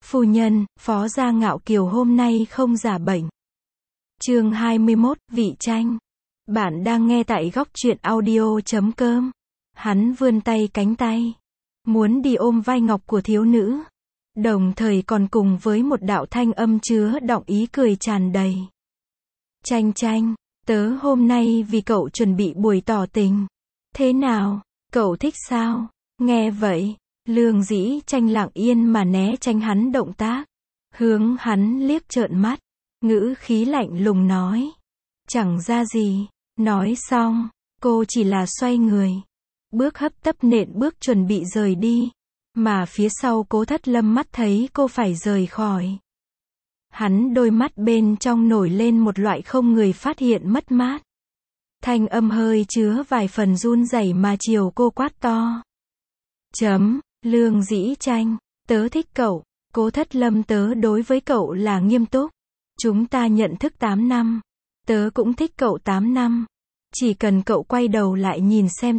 Phu nhân, Phó Gia Ngạo Kiều hôm nay không giả bệnh. Chương 21, Vị Tranh. Bạn đang nghe tại góc truyện audio.com. Hắn vươn tay cánh tay, muốn đi ôm vai ngọc của thiếu nữ, đồng thời còn cùng với một đạo thanh âm chứa đọng ý cười tràn đầy. Tranh tranh, tớ hôm nay vì cậu chuẩn bị buổi tỏ tình. Thế nào, cậu thích sao? Nghe vậy, Lương Dĩ Tranh lặng yên mà né tránh hắn động tác, hướng hắn liếc trợn mắt, ngữ khí lạnh lùng nói. Chẳng ra gì. Nói xong, cô chỉ là xoay người, bước hấp tấp nện bước chuẩn bị rời đi, mà phía sau Cố Thất Lâm mắt thấy cô phải rời khỏi. Hắn đôi mắt bên trong nổi lên một loại không người phát hiện mất mát. Thanh âm hơi chứa vài phần run rẩy mà chiều cô quát to. Lương Dĩ Tranh, tớ thích cậu, Cố Thất Lâm, tớ đối với cậu là nghiêm túc. Chúng ta nhận thức 8 năm. Tớ cũng thích cậu 8 năm. Chỉ cần cậu quay đầu lại nhìn xem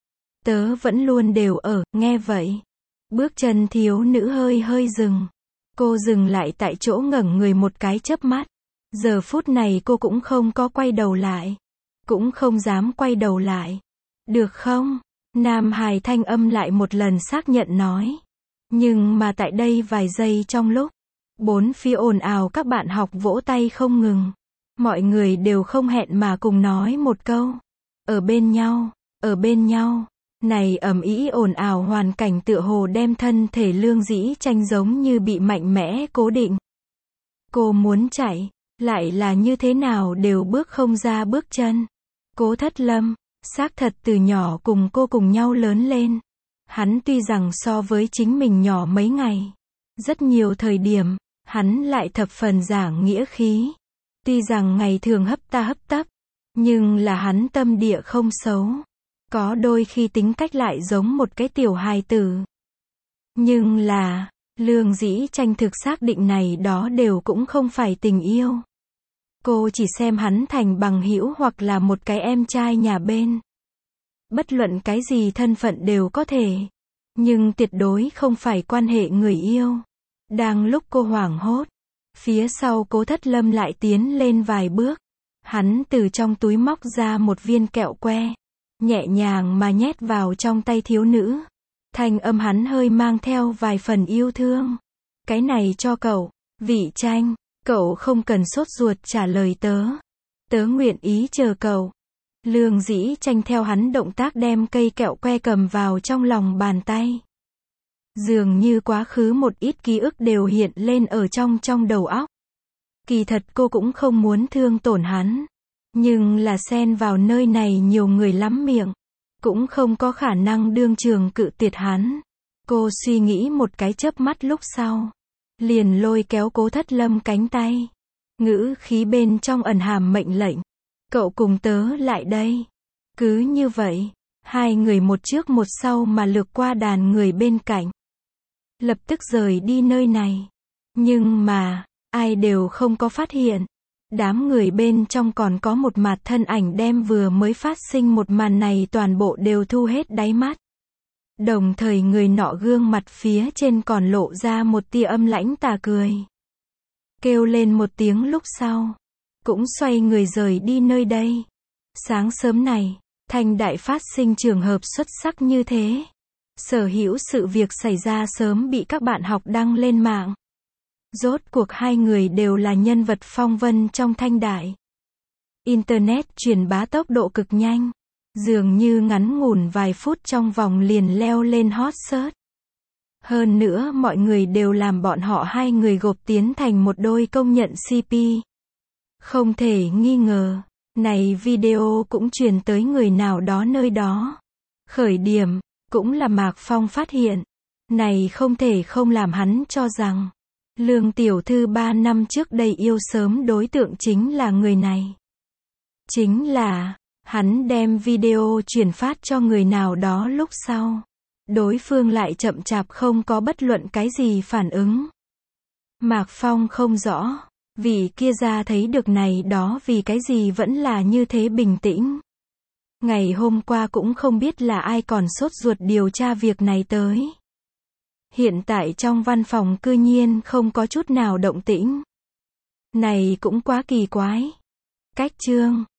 tớ vẫn luôn đều ở. Nghe vậy, bước chân thiếu nữ hơi dừng. Cô dừng lại tại chỗ, ngẩng người một cái chớp mắt. Giờ phút này cô cũng không có quay đầu lại, cũng không dám quay đầu lại. Được không? Nam hài thanh âm lại một lần xác nhận nói. Nhưng mà tại đây vài giây trong lúc bốn phía ồn ào, các bạn học vỗ tay không ngừng. Mọi người đều không hẹn mà cùng nói một câu. Ở bên nhau, ở bên nhau. Này ầm ĩ ồn ào hoàn cảnh tựa hồ đem thân thể Lương Dĩ Tranh giống như bị mạnh mẽ cố định. Cô muốn chạy, lại là như thế nào đều bước không ra bước chân. Cố Thất Lâm, xác thật từ nhỏ cùng cô cùng nhau lớn lên. Hắn tuy rằng so với chính mình nhỏ mấy ngày, rất nhiều thời điểm, hắn lại thập phần giảng nghĩa khí. Tuy rằng ngày thường hấp ta hấp tấp, nhưng là hắn tâm địa không xấu. Có đôi khi tính cách lại giống một cái tiểu hài tử. Nhưng là, Lương Dĩ Tranh thực xác định này đó đều cũng không phải tình yêu. Cô chỉ xem hắn thành bằng hữu hoặc là một cái em trai nhà bên. Bất luận cái gì thân phận đều có thể, nhưng tuyệt đối không phải quan hệ người yêu. Đang lúc cô hoảng hốt, phía sau Cố Thất Lâm lại tiến lên vài bước. Hắn từ trong túi móc ra một viên kẹo que, nhẹ nhàng mà nhét vào trong tay thiếu nữ. Thanh âm hắn hơi mang theo vài phần yêu thương. Cái này cho cậu, Vị Tranh, cậu không cần sốt ruột trả lời tớ. Tớ nguyện ý chờ cậu. Lương Dĩ Tranh theo hắn động tác đem cây kẹo que cầm vào trong lòng bàn tay. Dường như quá khứ một ít ký ức đều hiện lên ở trong đầu óc. Kỳ thật cô cũng không muốn thương tổn hắn, nhưng là xen vào nơi này nhiều người lắm miệng, cũng không có khả năng đương trường cự tuyệt hắn. Cô suy nghĩ một cái chớp mắt lúc sau, liền lôi kéo Cố Thất Lâm cánh tay, ngữ khí bên trong ẩn hàm mệnh lệnh. Cậu cùng tớ lại đây. Cứ như vậy, hai người một trước một sau mà lược qua đàn người bên cạnh, lập tức rời đi nơi này. Nhưng mà, ai đều không có phát hiện, đám người bên trong còn có một mặt thân ảnh đem vừa mới phát sinh một màn này toàn bộ đều thu hết đáy mắt. Đồng thời người nọ gương mặt phía trên còn lộ ra một tia âm lãnh tà cười. Kêu lên một tiếng lúc sau, cũng xoay người rời đi nơi đây. Sáng sớm này, Thanh Đại phát sinh trường hợp xuất sắc như thế. Sở hữu sự việc xảy ra sớm bị các bạn học đăng lên mạng. Rốt cuộc hai người đều là nhân vật phong vân trong Thanh Đại. Internet truyền bá tốc độ cực nhanh, dường như ngắn ngủn vài phút trong vòng liền leo lên hot search. Hơn nữa mọi người đều làm bọn họ hai người gộp tiến thành một đôi công nhận CP. Không thể nghi ngờ, này video cũng truyền tới người nào đó nơi đó. Khởi điểm, cũng là Mạc Phong phát hiện. Này không thể không làm hắn cho rằng, Lương tiểu thư 3 năm trước đây yêu sớm đối tượng chính là người này. Chính là, hắn đem video truyền phát cho người nào đó lúc sau. Đối phương lại chậm chạp không có bất luận cái gì phản ứng. Mạc Phong không rõ, vì kia ra thấy được này đó vì cái gì vẫn là như thế bình tĩnh. Ngày hôm qua cũng không biết là ai còn sốt ruột điều tra việc này tới. Hiện tại trong văn phòng cư nhiên không có chút nào động tĩnh. Này cũng quá kỳ quái. Cách chương